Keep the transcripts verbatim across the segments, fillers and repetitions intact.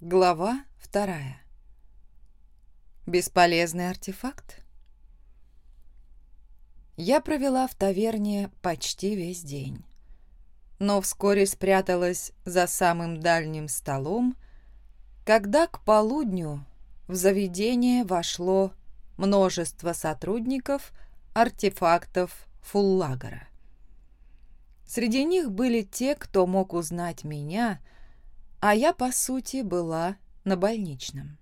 Глава вторая. Бесполезный артефакт. Я провела в таверне почти весь день, но вскоре спряталась за самым дальним столом, когда к полудню в заведение вошло множество сотрудников артефактов Фуллагора. Среди них были те, кто мог узнать меня, а я, по сути, была на больничном.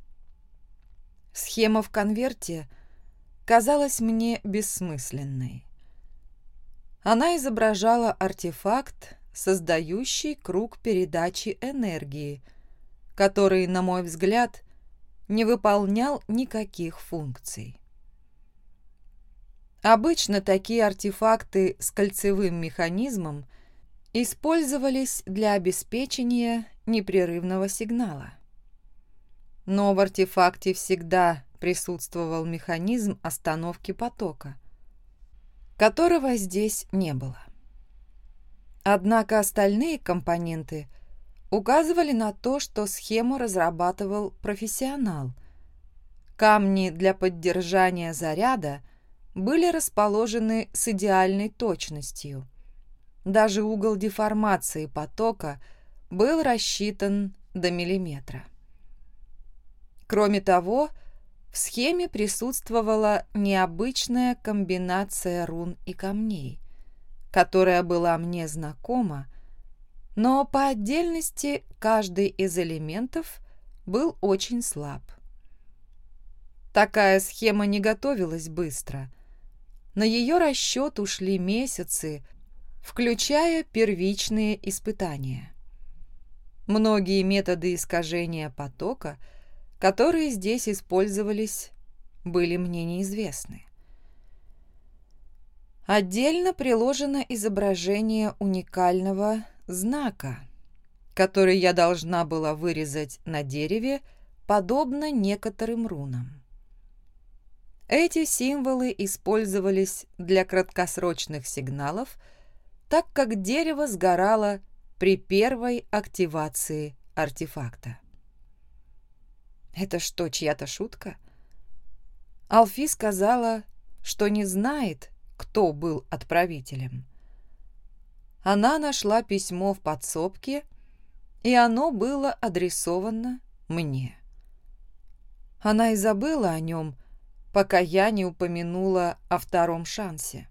Схема в конверте казалась мне бессмысленной. Она изображала артефакт, создающий круг передачи энергии, который, на мой взгляд, не выполнял никаких функций. Обычно такие артефакты с кольцевым механизмом использовались для обеспечения непрерывного сигнала. Но в артефакте всегда присутствовал механизм остановки потока, которого здесь не было. Однако остальные компоненты указывали на то, что схему разрабатывал профессионал. Камни для поддержания заряда были расположены с идеальной точностью. Даже угол деформации потока был рассчитан до миллиметра. Кроме того, в схеме присутствовала необычная комбинация рун и камней, которая была мне знакома, но по отдельности каждый из элементов был очень слаб. Такая схема не готовилась быстро. На ее расчет ушли месяцы, включая первичные испытания. Многие методы искажения потока, которые здесь использовались, были мне неизвестны. Отдельно приложено изображение уникального знака, который я должна была вырезать на дереве, подобно некоторым рунам. Эти символы использовались для краткосрочных сигналов, так как дерево сгорало при первой активации артефакта. Это что, чья-то шутка? Алфи сказала, что не знает, кто был отправителем. Она нашла письмо в подсобке, и оно было адресовано мне. Она и забыла о нем, пока я не упомянула о втором шансе.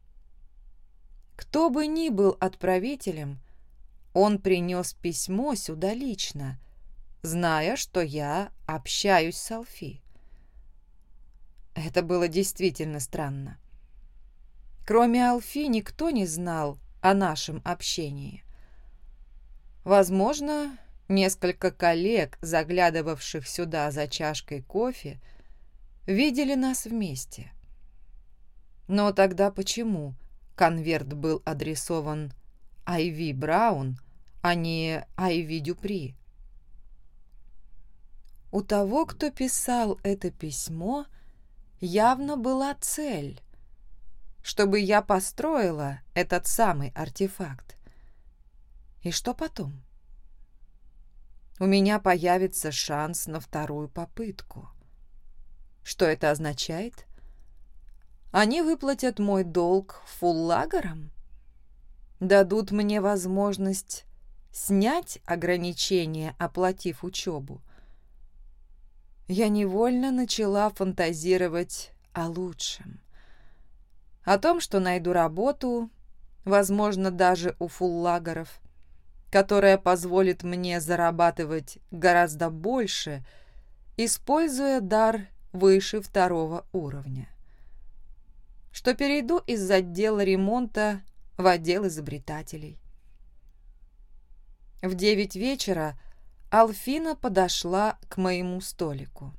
Кто бы ни был отправителем, он принес письмо сюда лично, зная, что я общаюсь с Алфи. Это было действительно странно. Кроме Алфи никто не знал о нашем общении. Возможно, несколько коллег, заглядывавших сюда за чашкой кофе, видели нас вместе. Но тогда почему конверт был адресован Айви Браун, а не Айви Дюпри? У того, кто писал это письмо, явно была цель, чтобы я построила этот самый артефакт. И что потом? У меня появится шанс на вторую попытку. Что это означает? Они выплатят мой долг Фуллагорам? Дадут мне возможность снять ограничения, оплатив учебу? Я невольно начала фантазировать о лучшем. О том, что найду работу, возможно, даже у Фуллагоров, которая позволит мне зарабатывать гораздо больше, используя дар выше второго уровня. Что перейду из отдела ремонта в отдел изобретателей. В девять вечера Алфина подошла к моему столику.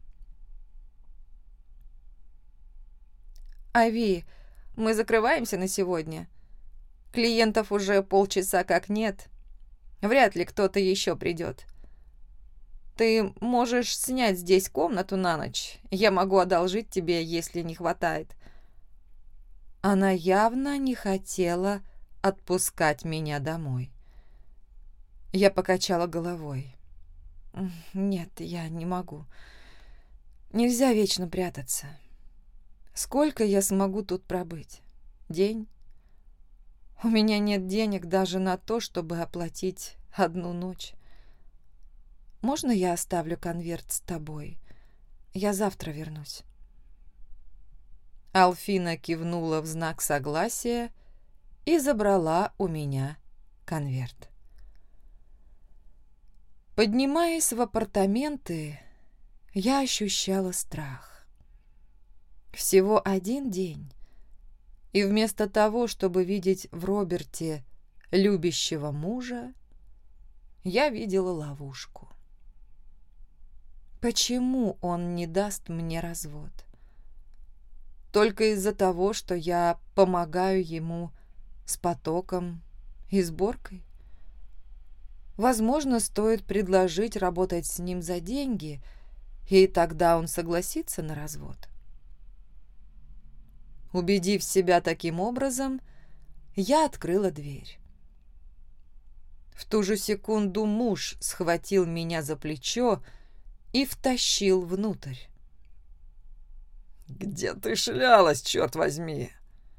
«Ави, мы закрываемся на сегодня. Клиентов уже полчаса как нет. Вряд ли кто-то еще придет. Ты можешь снять здесь комнату на ночь. Я могу одолжить тебе, если не хватает». Она явно не хотела отпускать меня домой. Я покачала головой. Нет, я не могу. Нельзя вечно прятаться. Сколько я смогу тут пробыть? День? У меня нет денег даже на то, чтобы оплатить одну ночь. Можно я оставлю конверт с тобой? Я завтра вернусь. Алфина кивнула в знак согласия и забрала у меня конверт. Поднимаясь в апартаменты, я ощущала страх. Всего один день, и вместо того, чтобы видеть в Роберте любящего мужа, я видела ловушку. Почему он не даст мне развод? Только из-за того, что я помогаю ему с потоком и сборкой? Возможно, стоит предложить работать с ним за деньги, и тогда он согласится на развод. Убедив себя таким образом, я открыла дверь. В ту же секунду муж схватил меня за плечо и втащил внутрь. «Где ты шлялась, черт возьми?»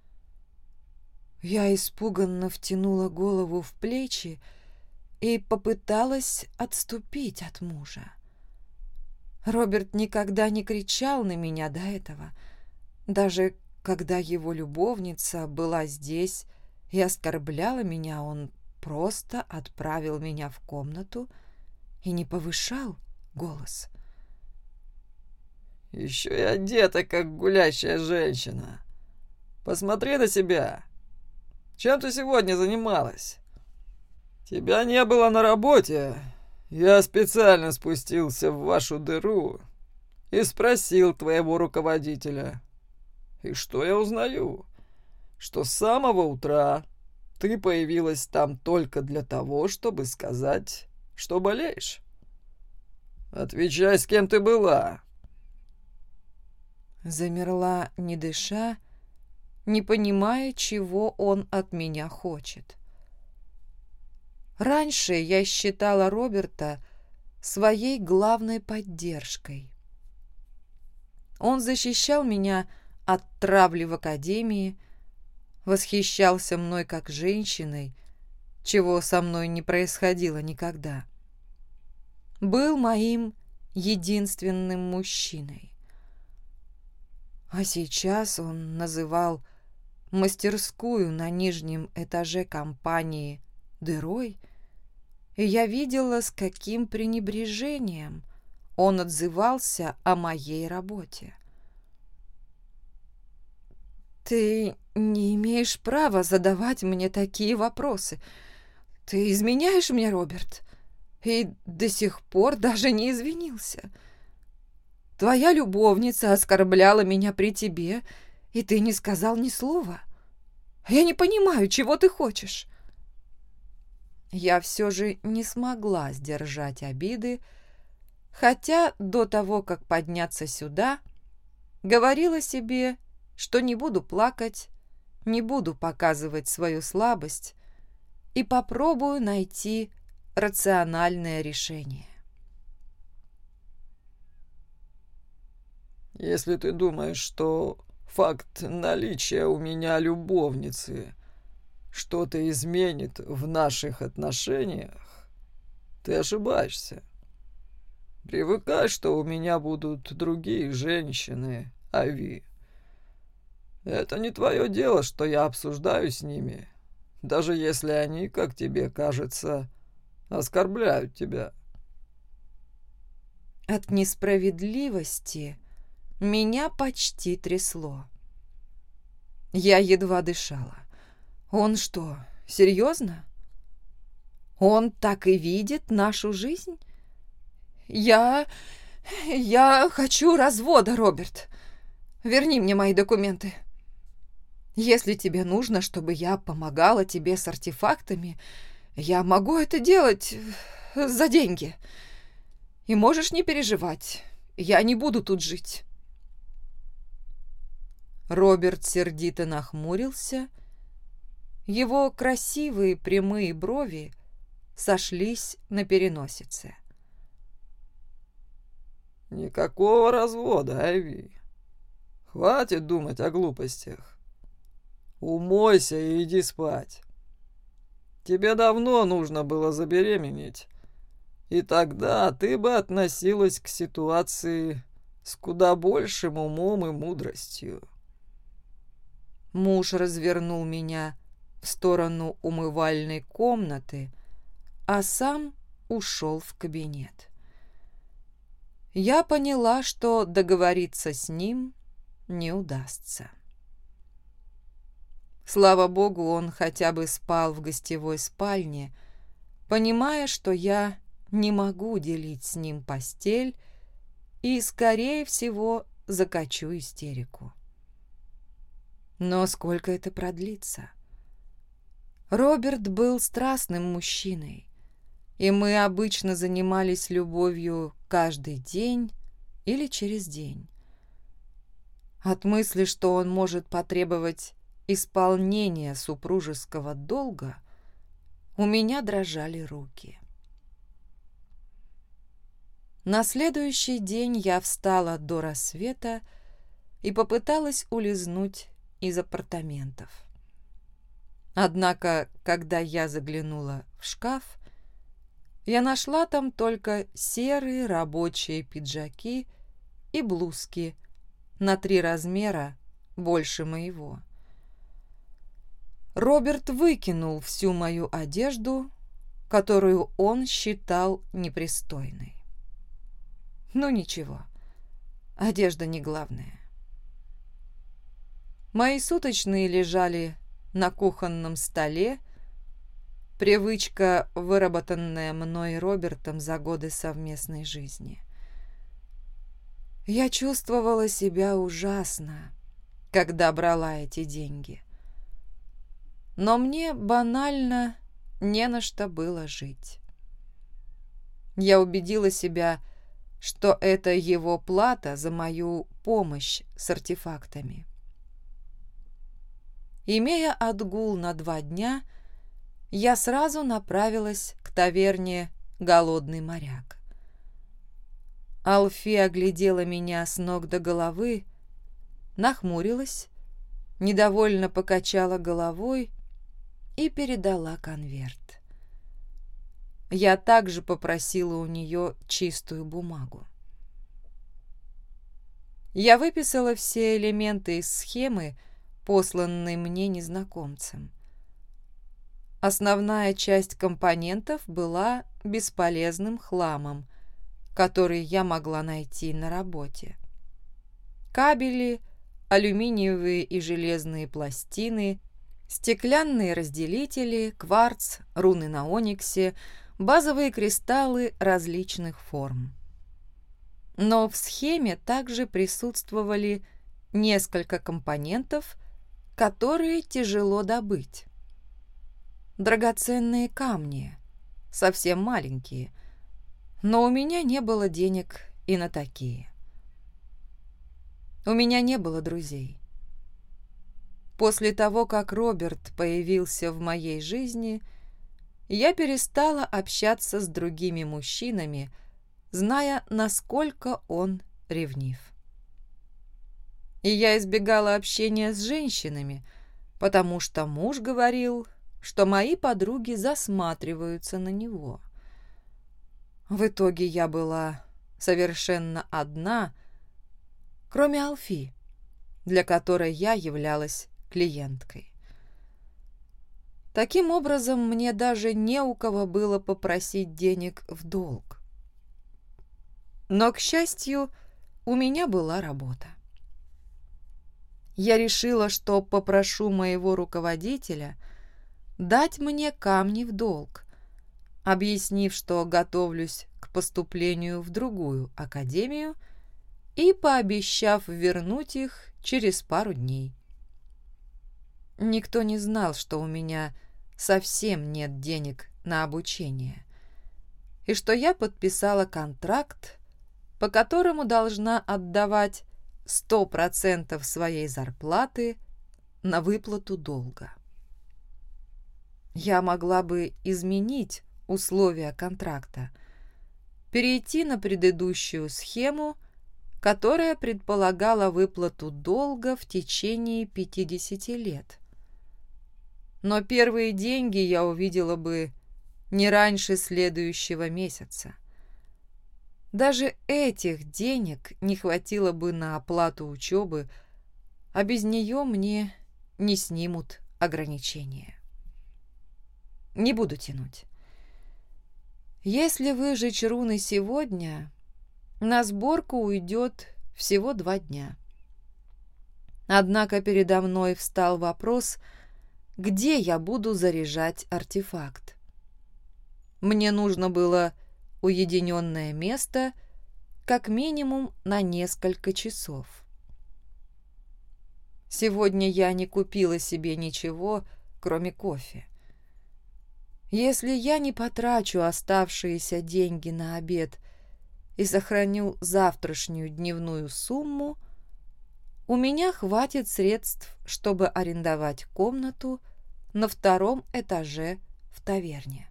Я испуганно втянула голову в плечи и попыталась отступить от мужа. Роберт никогда не кричал на меня до этого, даже когда его любовница была здесь и оскорбляла меня, он просто отправил меня в комнату и не повышал голос. «Еще и одета, как гулящая женщина. Посмотри на себя. Чем ты сегодня занималась? Тебя не было на работе. Я специально спустился в вашу дыру и спросил твоего руководителя. И что я узнаю? Что с самого утра ты появилась там только для того, чтобы сказать, что болеешь. Отвечай, с кем ты была». Замерла, не дыша, не понимая, чего он от меня хочет. Раньше я считала Роберта своей главной поддержкой. Он защищал меня от травли в академии, восхищался мной как женщиной, чего со мной не происходило никогда. Был моим единственным мужчиной. А сейчас он называл мастерскую на нижнем этаже компании дырой, и я видела, с каким пренебрежением он отзывался о моей работе. «Ты не имеешь права задавать мне такие вопросы. Ты изменяешь мне, Роберт, и до сих пор даже не извинился. Твоя любовница оскорбляла меня при тебе, и ты не сказал ни слова. Я не понимаю, чего ты хочешь». Я все же не смогла сдержать обиды, хотя до того, как подняться сюда, говорила себе, что не буду плакать, не буду показывать свою слабость и попробую найти рациональное решение. «Если ты думаешь, что факт наличия у меня любовницы что-то изменит в наших отношениях, ты ошибаешься. Привыкай, что у меня будут другие женщины, Ави. Это не твое дело, что я обсуждаю с ними, даже если они, как тебе кажется, оскорбляют тебя». От несправедливости меня почти трясло. Я едва дышала. Он что, серьезно? Он так и видит нашу жизнь? Я... я хочу развода, Роберт. Верни мне мои документы. Если тебе нужно, чтобы я помогала тебе с артефактами, я могу это делать за деньги. И можешь не переживать, я не буду тут жить. Роберт сердито нахмурился. Его красивые прямые брови сошлись на переносице. Никакого развода, Айви. Хватит думать о глупостях. Умойся и иди спать. Тебе давно нужно было забеременеть, и тогда ты бы относилась к ситуации с куда большим умом и мудростью. Муж развернул меня в сторону умывальной комнаты, а сам ушел в кабинет. Я поняла, что договориться с ним не удастся. Слава богу, он хотя бы спал в гостевой спальне, понимая, что я не могу делить с ним постель и, скорее всего, закачу истерику. Но сколько это продлится? Роберт был страстным мужчиной, и мы обычно занимались любовью каждый день или через день. От мысли, что он может потребовать исполнения супружеского долга, у меня дрожали руки. На следующий день я встала до рассвета и попыталась улизнуть из апартаментов. Однако, когда я заглянула в шкаф, я нашла там только серые рабочие пиджаки и блузки на три размера больше моего. Роберт выкинул всю мою одежду, которую он считал непристойной. Ну ничего, одежда не главное. Мои суточные лежали на кухонном столе, привычка, выработанная мной и Робертом за годы совместной жизни. Я чувствовала себя ужасно, когда брала эти деньги. Но мне банально не на что было жить. Я убедила себя, что это его плата за мою помощь с артефактами. Имея отгул на два дня, я сразу направилась к таверне «Голодный моряк». Алфи оглядела меня с ног до головы, нахмурилась, недовольно покачала головой и передала конверт. Я также попросила у нее чистую бумагу. Я выписала все элементы из схемы, посланной мне незнакомцем. Основная часть компонентов была бесполезным хламом, который я могла найти на работе. Кабели, алюминиевые и железные пластины, стеклянные разделители, кварц, руны на ониксе, базовые кристаллы различных форм. Но в схеме также присутствовали несколько компонентов, которые тяжело добыть. Драгоценные камни, совсем маленькие, но у меня не было денег и на такие. У меня не было друзей. После того, как Роберт появился в моей жизни, я перестала общаться с другими мужчинами, зная, насколько он ревнив. И я избегала общения с женщинами, потому что муж говорил, что мои подруги засматриваются на него. В итоге я была совершенно одна, кроме Алфи, для которой я являлась клиенткой. Таким образом, мне даже не у кого было попросить денег в долг. Но, к счастью, у меня была работа. Я решила, что попрошу моего руководителя дать мне камни в долг, объяснив, что готовлюсь к поступлению в другую академию и пообещав вернуть их через пару дней. Никто не знал, что у меня совсем нет денег на обучение, и что я подписала контракт, по которому должна отдавать сто процентов своей зарплаты на выплату долга. — Я могла бы изменить условия контракта, перейти на предыдущую схему, которая предполагала выплату долга в течение пятидесяти лет. Но первые деньги я увидела бы не раньше следующего месяца. Даже этих денег не хватило бы на оплату учебы, а без нее мне не снимут ограничения. Не буду тянуть. Если выжечь руны сегодня, на сборку уйдет всего два дня. Однако передо мной встал вопрос, где я буду заряжать артефакт. Мне нужно было уединенное место как минимум на несколько часов. Сегодня я не купила себе ничего, кроме кофе. Если я не потрачу оставшиеся деньги на обед и сохраню завтрашнюю дневную сумму, у меня хватит средств, чтобы арендовать комнату на втором этаже в таверне.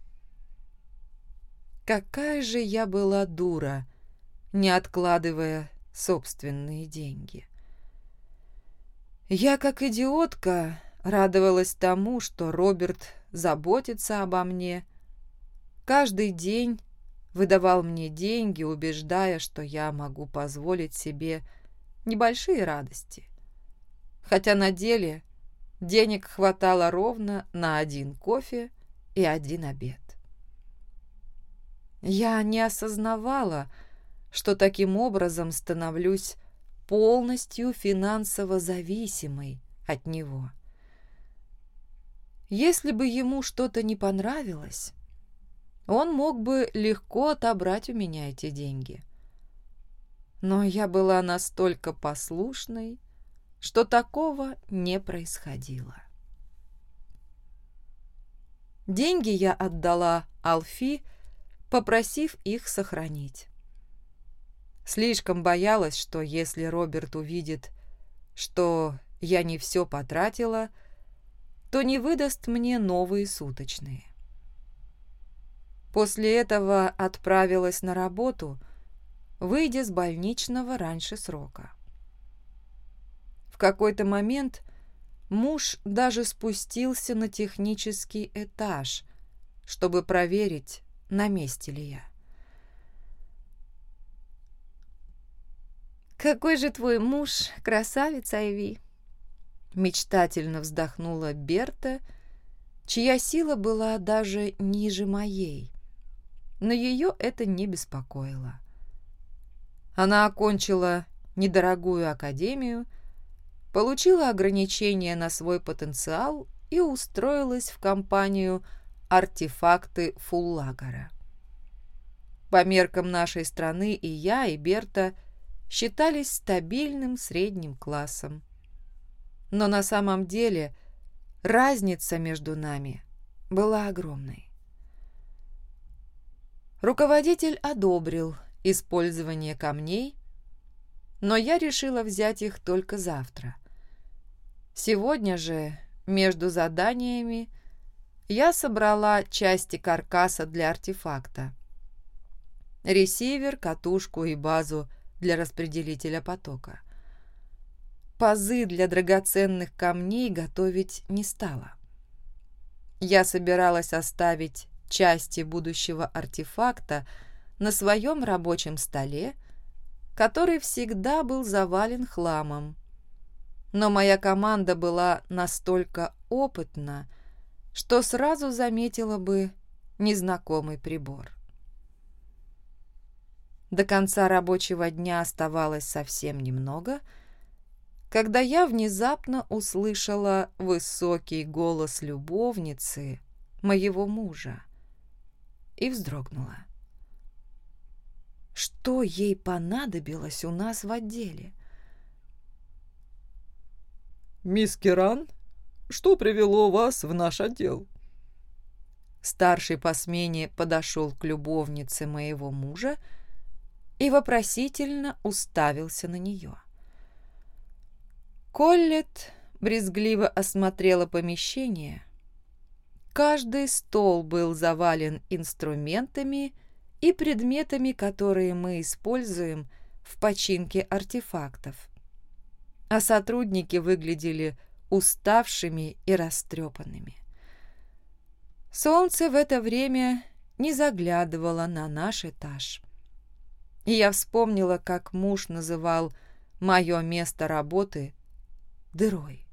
Какая же я была дура, не откладывая собственные деньги. Я, как идиотка, радовалась тому, что Роберт заботится обо мне, каждый день выдавал мне деньги, убеждая, что я могу позволить себе небольшие радости. Хотя на деле денег хватало ровно на один кофе и один обед. Я не осознавала, что таким образом становлюсь полностью финансово зависимой от него. Если бы ему что-то не понравилось, он мог бы легко отобрать у меня эти деньги. Но я была настолько послушной, что такого не происходило. Деньги я отдала Алфи, попросив их сохранить. Слишком боялась, что если Роберт увидит, что я не все потратила, то не выдаст мне новые суточные. После этого отправилась на работу, выйдя с больничного раньше срока. В какой-то момент муж даже спустился на технический этаж, чтобы проверить, на месте ли я. «Какой же твой муж, красавица, Айви!» Мечтательно вздохнула Берта, чья сила была даже ниже моей, но ее это не беспокоило. Она окончила недорогую академию, получила ограничения на свой потенциал и устроилась в компанию «Артефакты Фуллагора». По меркам нашей страны и я, и Берта считались стабильным средним классом. Но на самом деле разница между нами была огромной. Руководитель одобрил использование камней, но я решила взять их только завтра. Сегодня же, между заданиями, я собрала части каркаса для артефакта, ресивер, катушку и базу для распределителя потока. Пазы для драгоценных камней готовить не стала. Я собиралась оставить части будущего артефакта на своем рабочем столе, который всегда был завален хламом. Но моя команда была настолько опытна, что сразу заметила бы незнакомый прибор. До конца рабочего дня оставалось совсем немного, когда я внезапно услышала высокий голос любовницы моего мужа и вздрогнула. Что ей понадобилось у нас в отделе? «Мисс Киран, что привело вас в наш отдел?» Старший по смене подошел к любовнице моего мужа и вопросительно уставился на нее. Коллет брезгливо осмотрела помещение. Каждый стол был завален инструментами и предметами, которые мы используем в починке артефактов. А сотрудники выглядели уставшими и растрепанными. Солнце в это время не заглядывало на наш этаж. И я вспомнила, как муж называл мое место работы дырой.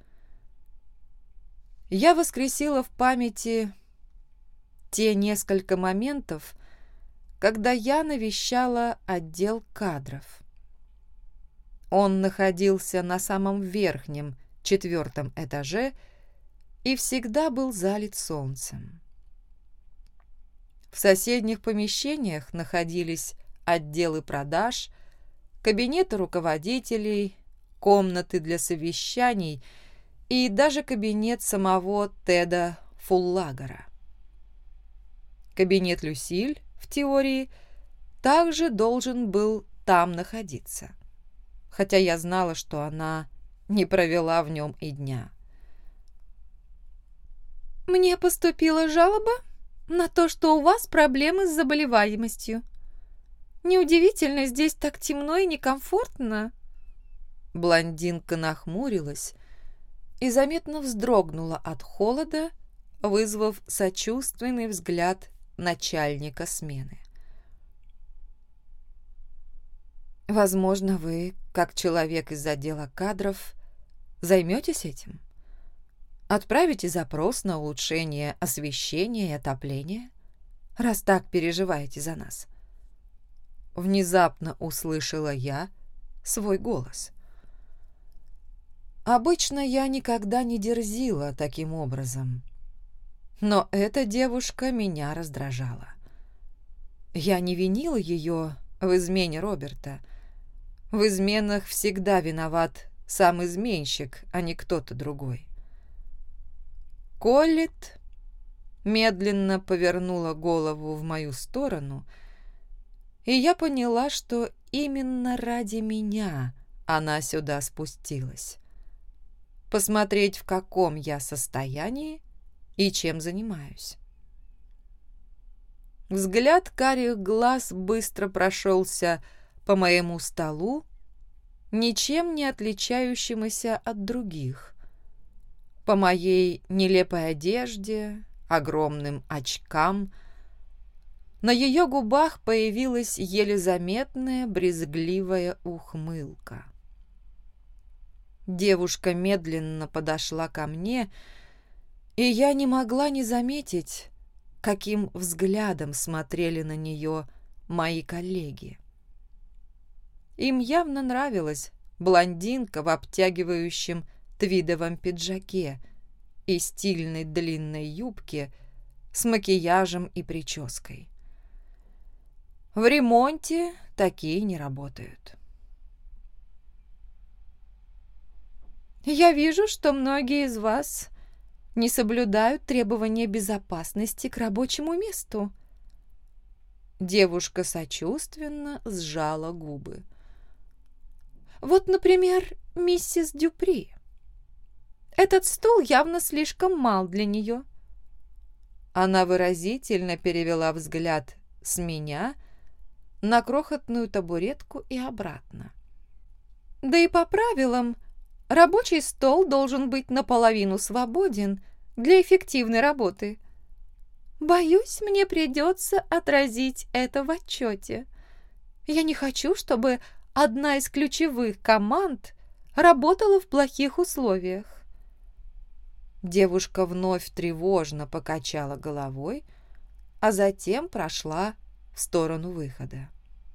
Я воскресила в памяти те несколько моментов, когда я навещала отдел кадров. Он находился на самом верхнем, четвертом этаже и всегда был залит солнцем. В соседних помещениях находились отделы продаж, кабинеты руководителей, комнаты для совещаний и даже кабинет самого Теда Фуллагера. Кабинет Люсиль, в теории, также должен был там находиться, хотя я знала, что она не провела в нем и дня. «Мне поступила жалоба на то, что у вас проблемы с заболеваемостью. Неудивительно, здесь так темно и некомфортно». Блондинка нахмурилась и заметно вздрогнула от холода, вызвав сочувственный взгляд начальника смены. «Возможно, вы, как человек из отдела кадров, займетесь этим? Отправите запрос на улучшение освещения и отопления, раз так переживаете за нас». Внезапно услышала я свой голос. Обычно я никогда не дерзила таким образом, но эта девушка меня раздражала. Я не винила ее в измене Роберта. В изменах всегда виноват сам изменщик, а не кто-то другой. Коллет медленно повернула голову в мою сторону, и я поняла, что именно ради меня она сюда спустилась. Посмотреть, в каком я состоянии и чем занимаюсь. Взгляд карих глаз быстро прошелся по моему столу, ничем не отличающемуся от других, по моей нелепой одежде, огромным очкам. На ее губах появилась еле заметная брезгливая ухмылка. Девушка медленно подошла ко мне, и я не могла не заметить, каким взглядом смотрели на нее мои коллеги. Им явно нравилась блондинка в обтягивающем твидовом пиджаке и стильной длинной юбке с макияжем и прической. В ремонте такие не работают. «Я вижу, что многие из вас не соблюдают требования безопасности к рабочему месту». Девушка сочувственно сжала губы. «Вот, например, миссис Дюпри. Этот стул явно слишком мал для нее». Она выразительно перевела взгляд с меня на крохотную табуретку и обратно. «Да и по правилам, рабочий стол должен быть наполовину свободен для эффективной работы. Боюсь, мне придется отразить это в отчете. Я не хочу, чтобы одна из ключевых команд работала в плохих условиях». Девушка вновь тревожно покачала головой, а затем прошла в сторону выхода.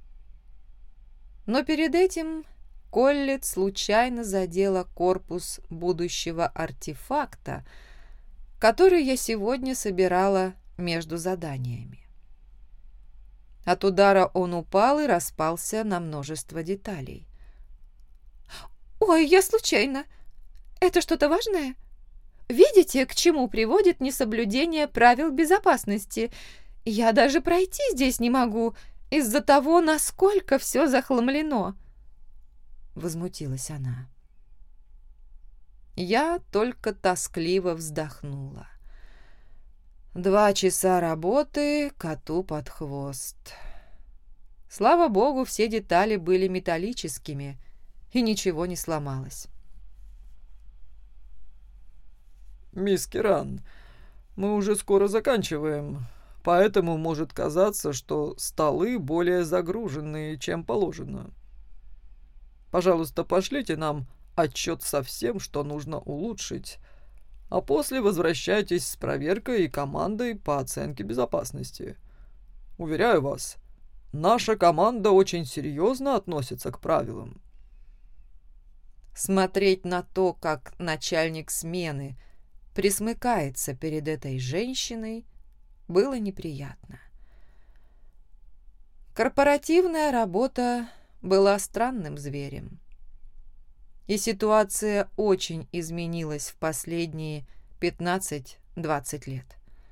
Но перед этим Коллет случайно задела корпус будущего артефакта, который я сегодня собирала между заданиями. От удара он упал и распался на множество деталей. «Ой, я случайно. Это что-то важное? Видите, к чему приводит несоблюдение правил безопасности? Я даже пройти здесь не могу из-за того, насколько все захламлено». Возмутилась она. Я только тоскливо вздохнула. Два часа работы коту под хвост. Слава богу, все детали были металлическими, и ничего не сломалось. «Мисс Киран, мы уже скоро заканчиваем, поэтому может казаться, что столы более загруженные, чем положено. Пожалуйста, пошлите нам отчет со всем, что нужно улучшить, а после возвращайтесь с проверкой и командой по оценке безопасности. Уверяю вас, наша команда очень серьезно относится к правилам». Смотреть на то, как начальник смены присмыкается перед этой женщиной, было неприятно. Корпоративная работа была странным зверем. И ситуация очень изменилась в последние пятнадцать-двадцать лет.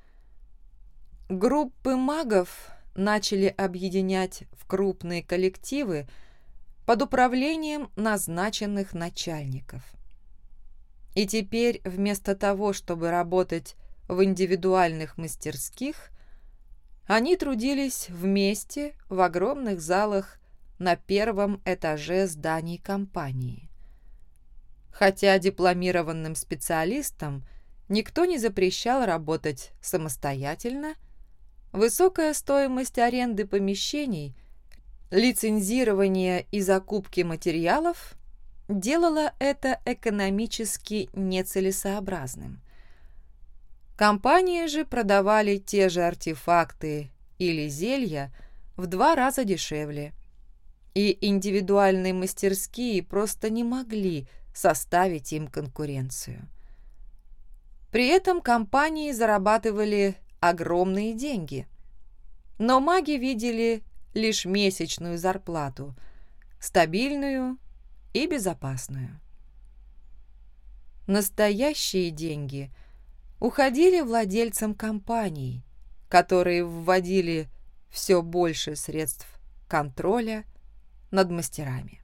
Группы магов начали объединять в крупные коллективы под управлением назначенных начальников. И теперь вместо того, чтобы работать в индивидуальных мастерских, они трудились вместе в огромных залах на первом этаже зданий компании. Хотя дипломированным специалистам никто не запрещал работать самостоятельно, высокая стоимость аренды помещений, лицензирования и закупки материалов делала это экономически нецелесообразным. Компании же продавали те же артефакты или зелья в два раза дешевле, и индивидуальные мастерские просто не могли составить им конкуренцию. При этом компании зарабатывали огромные деньги, но маги видели лишь месячную зарплату, стабильную и безопасную. Настоящие деньги уходили владельцам компаний, которые вводили все больше средств контроля над мастерами.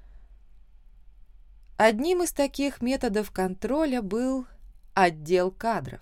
Одним из таких методов контроля был отдел кадров.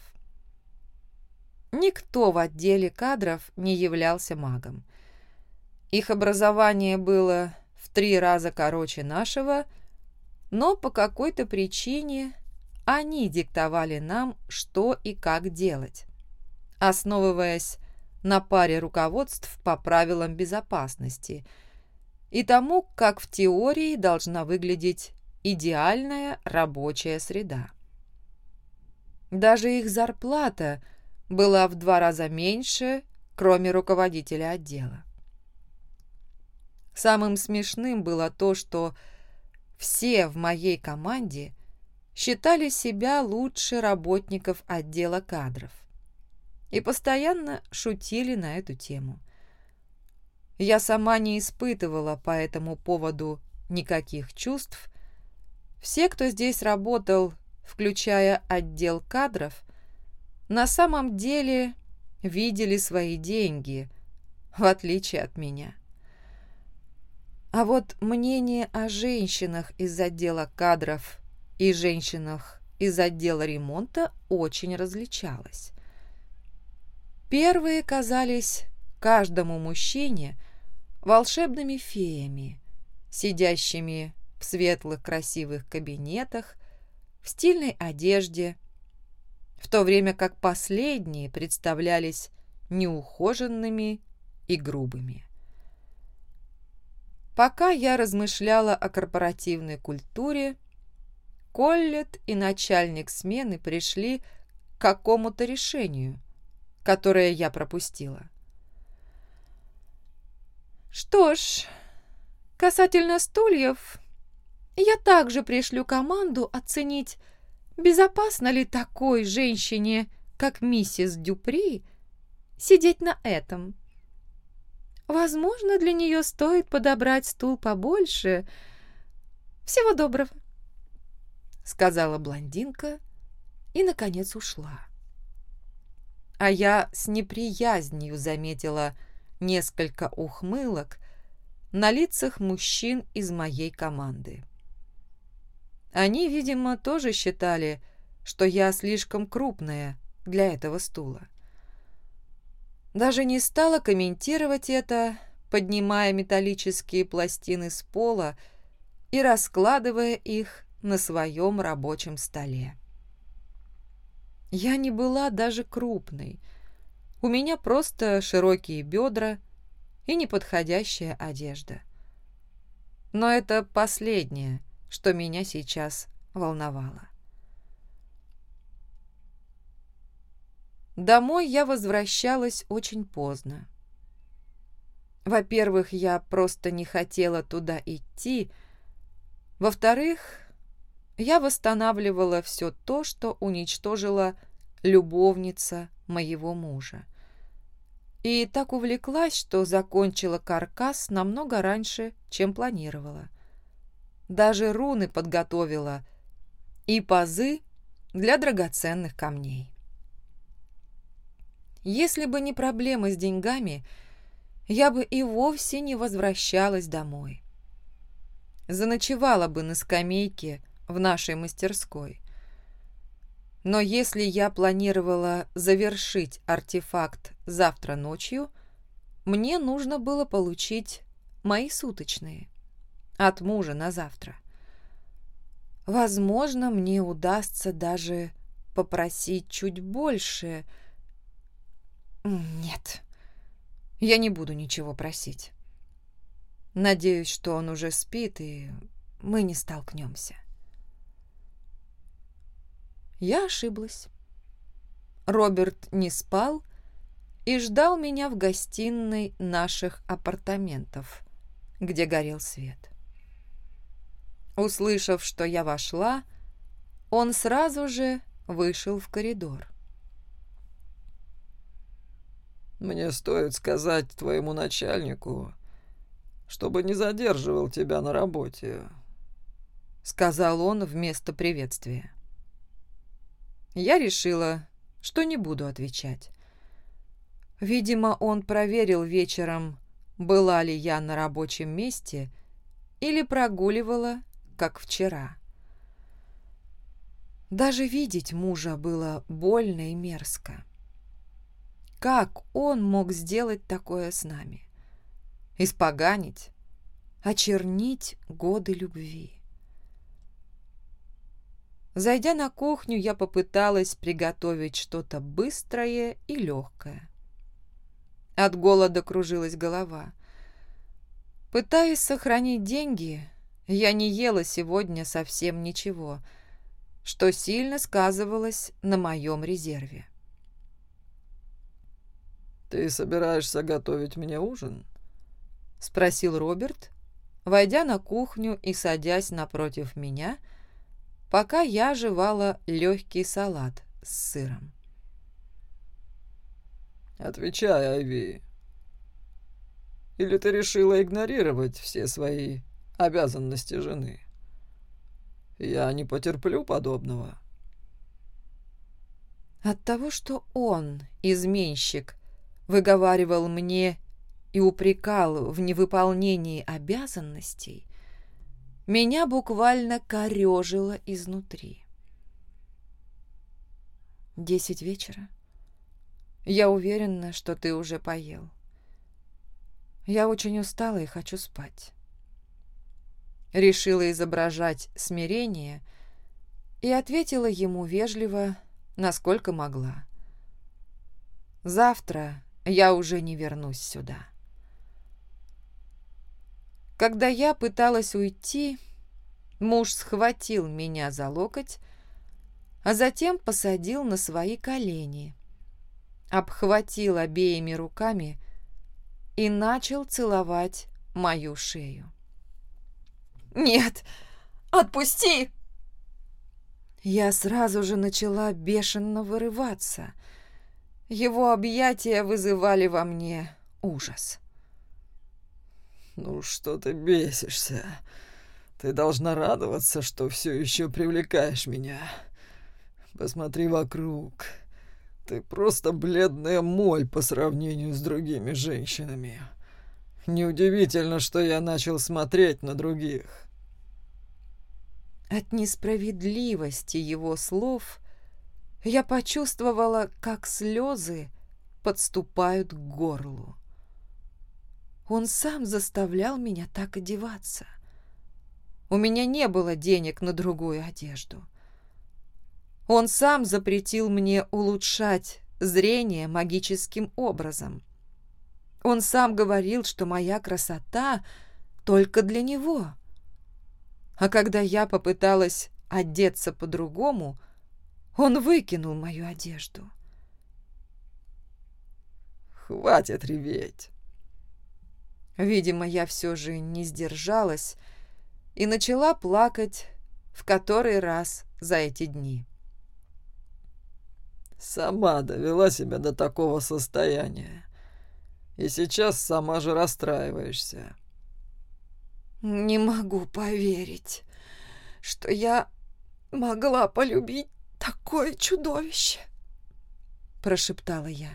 Никто в отделе кадров не являлся магом. Их образование было в три раза короче нашего, но по какой-то причине они диктовали нам, что и как делать, основываясь на паре руководств по правилам безопасности и тому, как в теории должна выглядеть идеальная рабочая среда. Даже их зарплата была в два раза меньше, кроме руководителя отдела. Самым смешным было то, что все в моей команде считали себя лучше работников отдела кадров и постоянно шутили на эту тему. Я сама не испытывала по этому поводу никаких чувств. Все, кто здесь работал, включая отдел кадров, на самом деле видели свои деньги, в отличие от меня. А вот мнение о женщинах из отдела кадров и женщинах из отдела ремонта очень различалось. Первые казались каждому мужчине волшебными феями, сидящими в светлых красивых кабинетах, в стильной одежде, в то время как последние представлялись неухоженными и грубыми. Пока я размышляла о корпоративной культуре, Коллет и начальник смены пришли к какому-то решению, которое я пропустила. «Что ж, касательно стульев, я также пришлю команду оценить, безопасно ли такой женщине, как миссис Дюпри, сидеть на этом. Возможно, для нее стоит подобрать стул побольше. Всего доброго», — сказала блондинка и, наконец, ушла. А я с неприязнью заметила несколько ухмылок на лицах мужчин из моей команды. Они, видимо, тоже считали, что я слишком крупная для этого стула. Даже не стала комментировать это, поднимая металлические пластины с пола и раскладывая их на своем рабочем столе. Я не была даже крупной. У меня просто широкие бедра и неподходящая одежда. Но это последнее, что меня сейчас волновало. Домой я возвращалась очень поздно. Во-первых, я просто не хотела туда идти. Во-вторых, я восстанавливала все то, что уничтожила любовница моего мужа. И так увлеклась, что закончила каркас намного раньше, чем планировала. Даже руны подготовила и пазы для драгоценных камней. Если бы не проблемы с деньгами, я бы и вовсе не возвращалась домой. Заночевала бы на скамейке в нашей мастерской. Но если я планировала завершить артефакт завтра ночью, мне нужно было получить мои суточные от мужа на завтра. Возможно, мне удастся даже попросить чуть больше. Нет, я не буду ничего просить. Надеюсь, что он уже спит, и мы не столкнемся. Я ошиблась. Роберт не спал и ждал меня в гостиной наших апартаментов, где горел свет. Услышав, что я вошла, он сразу же вышел в коридор. «Мне стоит сказать твоему начальнику, чтобы не задерживал тебя на работе», — сказал он вместо приветствия. Я решила, что не буду отвечать. Видимо, он проверил вечером, была ли я на рабочем месте или прогуливала, как вчера. Даже видеть мужа было больно и мерзко. Как он мог сделать такое с нами? Испоганить, очернить годы любви. Зайдя на кухню, я попыталась приготовить что-то быстрое и легкое. От голода кружилась голова. Пытаясь сохранить деньги, я не ела сегодня совсем ничего, что сильно сказывалось на моем резерве. «Ты собираешься готовить мне ужин?» — спросил Роберт, войдя на кухню и садясь напротив меня, пока я жевала легкий салат с сыром. «Отвечай, Айви. Или ты решила игнорировать все свои обязанности жены? Я не потерплю подобного». От того, что он, изменщик, выговаривал мне и упрекал в невыполнении обязанностей, меня буквально корежило изнутри. Десять вечера. Я уверена, что ты уже поел. Я очень устала и хочу спать. Решила изображать смирение и ответила ему вежливо, насколько могла. Завтра я уже не вернусь сюда. Когда я пыталась уйти, муж схватил меня за локоть, а затем посадил на свои колени, обхватил обеими руками и начал целовать мою шею. «Нет, отпусти!» Я сразу же начала бешено вырываться. Его объятия вызывали во мне ужас. «Ну что ты бесишься? Ты должна радоваться, что все еще привлекаешь меня. Посмотри вокруг. Ты просто бледная моль по сравнению с другими женщинами. Неудивительно, что я начал смотреть на других». От несправедливости его слов я почувствовала, как слезы подступают к горлу. Он сам заставлял меня так одеваться. У меня не было денег на другую одежду. Он сам запретил мне улучшать зрение магическим образом. Он сам говорил, что моя красота только для него. А когда я попыталась одеться по-другому, он выкинул мою одежду. «Хватит реветь!» Видимо, я все же не сдержалась и начала плакать в который раз за эти дни. «Сама довела себя до такого состояния. И сейчас сама же расстраиваешься». «Не могу поверить, что я могла полюбить такое чудовище», — прошептала я.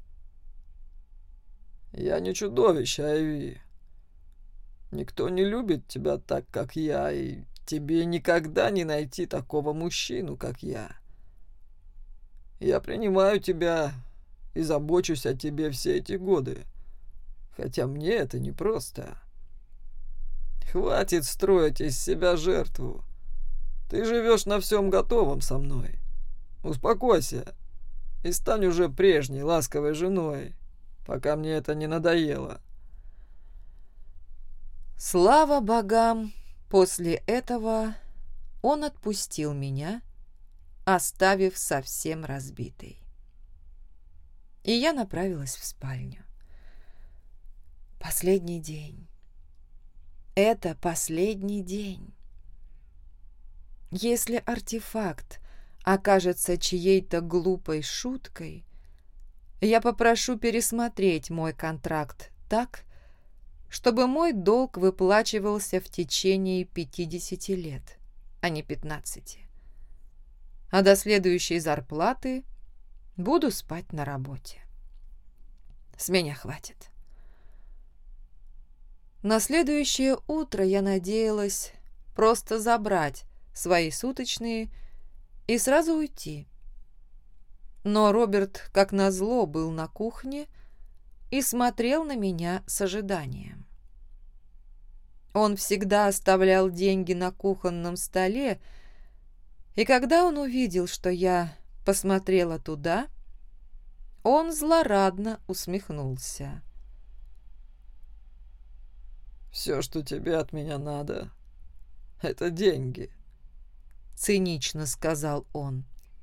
«Я не чудовище, Айви. Никто не любит тебя так, как я, и тебе никогда не найти такого мужчину, как я. Я принимаю тебя и забочусь о тебе все эти годы, хотя мне это непросто. Хватит строить из себя жертву. Ты живешь на всем готовом со мной. Успокойся и стань уже прежней ласковой женой, пока мне это не надоело». Слава богам, после этого он отпустил меня, оставив совсем разбитой. И я направилась в спальню. Последний день. Это последний день. Если артефакт окажется чьей-то глупой шуткой, я попрошу пересмотреть мой контракт так, чтобы мой долг выплачивался в течение пятидесяти лет, а не пятнадцати. А до следующей зарплаты буду спать на работе. С меня хватит. На следующее утро я надеялась просто забрать свои суточные и сразу уйти. Но Роберт, как назло, был на кухне и смотрел на меня с ожиданием. Он всегда оставлял деньги на кухонном столе, и когда он увидел, что я посмотрела туда, он злорадно усмехнулся. «Все, что тебе от меня надо, это деньги», — цинично сказал он.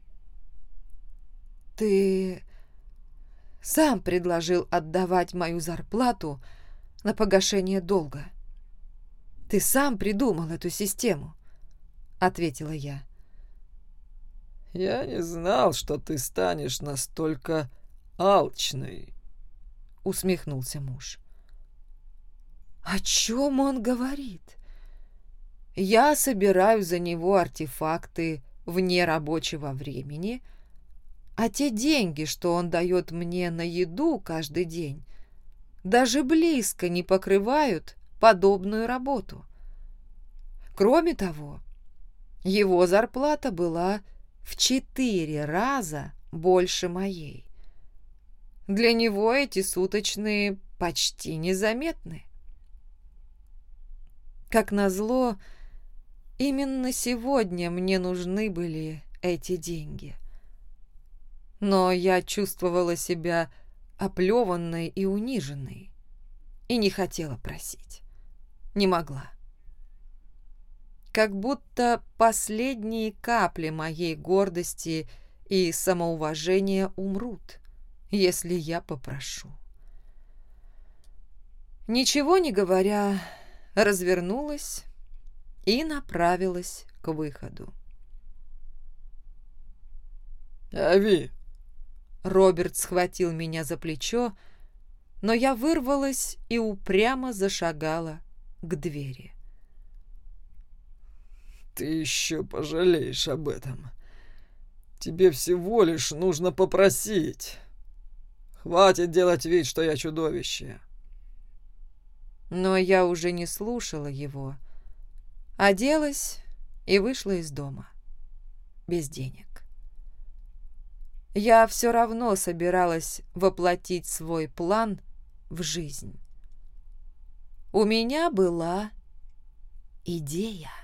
«Ты сам предложил отдавать мою зарплату на погашение долга. Ты сам придумал эту систему», — ответила я. «Я не знал, что ты станешь настолько алчной», — усмехнулся муж. «О чем он говорит? Я собираю за него артефакты вне рабочего времени, а те деньги, что он дает мне на еду каждый день, даже близко не покрывают подобную работу. Кроме того, его зарплата была в четыре раза больше моей. Для него эти суточные почти незаметны. Как назло, именно сегодня мне нужны были эти деньги. Но я чувствовала себя оплеванной и униженной и не хотела просить. Не могла. Как будто последние капли моей гордости и самоуважения умрут, если я попрошу. Ничего не говоря, развернулась и направилась к выходу. «Ави!» Роберт схватил меня за плечо, но я вырвалась и упрямо зашагала к двери. «Ты еще пожалеешь об этом. Тебе всего лишь нужно попросить. Хватит делать вид, что я чудовище». Но я уже не слушала его, оделась и вышла из дома без денег. я все равно собиралась воплотить свой план в жизнь. У меня была идея.